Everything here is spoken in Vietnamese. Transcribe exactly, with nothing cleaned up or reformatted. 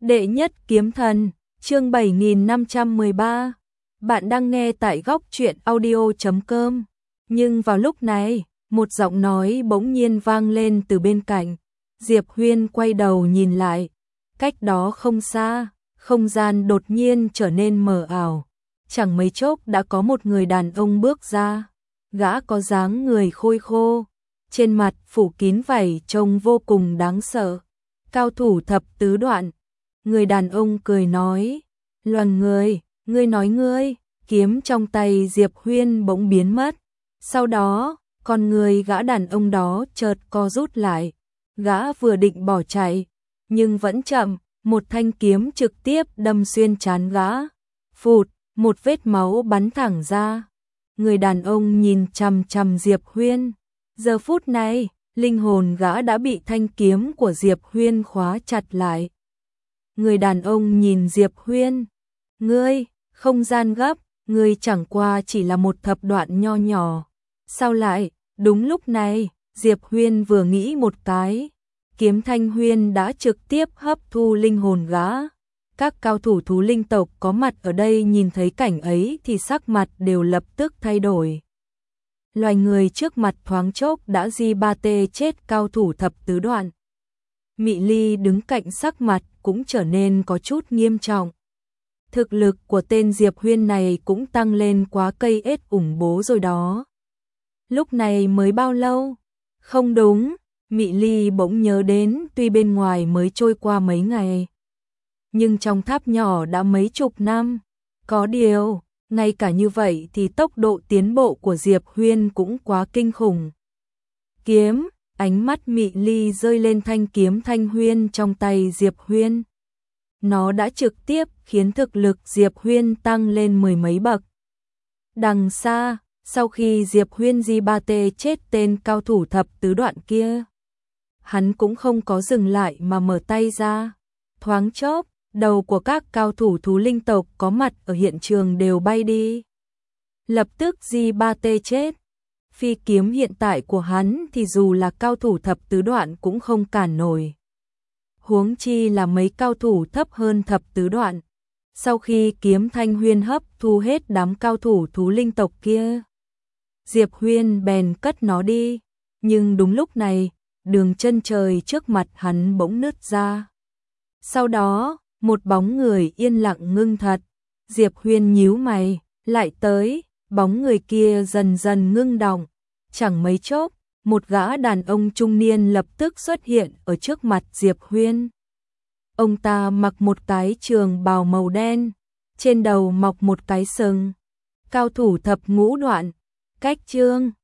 Đệ nhất kiếm thần, chương bảy nghìn năm trăm mười ba. Bạn đang nghe tại góc truyện audio chấm com. Nhưng vào lúc này, một giọng nói bỗng nhiên vang lên từ bên cạnh. Diệp Huyên quay đầu nhìn lại. Cách đó không xa, không gian đột nhiên trở nên mờ ảo. Chẳng mấy chốc đã có một người đàn ông bước ra. Gã có dáng người khôi khô, trên mặt phủ kín vảy trông vô cùng đáng sợ. Cao thủ thập tứ đoạn. Người đàn ông cười nói, Loan người, ngươi nói ngươi, kiếm trong tay Diệp Huyên bỗng biến mất. Sau đó, con người gã đàn ông đó chợt co rút lại. Gã vừa định bỏ chạy, nhưng vẫn chậm, một thanh kiếm trực tiếp đâm xuyên trán gã. Phụt, một vết máu bắn thẳng ra. Người đàn ông nhìn chằm chằm Diệp Huyên. Giờ phút này, linh hồn gã đã bị thanh kiếm của Diệp Huyên khóa chặt lại. Người đàn ông nhìn Diệp Huyên. Ngươi, không gian gấp, ngươi chẳng qua chỉ là một thập đoạn nho nhỏ. Sao lại, đúng lúc này, Diệp Huyên vừa nghĩ một cái. Kiếm Thanh Huyên đã trực tiếp hấp thu linh hồn gã. Các cao thủ thú linh tộc có mặt ở đây nhìn thấy cảnh ấy thì sắc mặt đều lập tức thay đổi. Loài người trước mặt thoáng chốc đã di ba tê chết cao thủ thập tứ đoạn. Mị Ly đứng cạnh sắc mặt cũng trở nên có chút nghiêm trọng. Thực lực của tên Diệp Huyên này cũng tăng lên quá cây ết ủng bố rồi đó. Lúc này mới bao lâu? Không đúng, Mị Ly bỗng nhớ đến tuy bên ngoài mới trôi qua mấy ngày. Nhưng trong tháp nhỏ đã mấy chục năm. Có điều, ngay cả như vậy thì tốc độ tiến bộ của Diệp Huyên cũng quá kinh khủng. Kiếm, ánh mắt Mị Ly rơi lên thanh kiếm Thanh Huyên trong tay Diệp Huyên. Nó đã trực tiếp khiến thực lực Diệp Huyên tăng lên mười mấy bậc. Đằng xa, sau khi Diệp Huyên di ba tê chết tên cao thủ thập tứ đoạn kia, hắn cũng không có dừng lại mà mở tay ra. Thoáng chốc, đầu của các cao thủ thú linh tộc có mặt ở hiện trường đều bay đi. Lập tức di ba tê chết. Phi kiếm hiện tại của hắn thì dù là cao thủ thập tứ đoạn cũng không cản nổi. Huống chi là mấy cao thủ thấp hơn thập tứ đoạn. Sau khi kiếm Thanh Huyên hấp thu hết đám cao thủ thú linh tộc kia, Diệp Huyên bèn cất nó đi. Nhưng đúng lúc này, đường chân trời trước mặt hắn bỗng nứt ra. Sau đó, một bóng người yên lặng ngưng thật. Diệp Huyên nhíu mày, lại tới, bóng người kia dần dần ngưng động. Chẳng mấy chốc, một gã đàn ông trung niên lập tức xuất hiện ở trước mặt Diệp Huyên. Ông ta mặc một cái trường bào màu đen, trên đầu mọc một cái sừng. Cao thủ thập ngũ đoạn, cách chương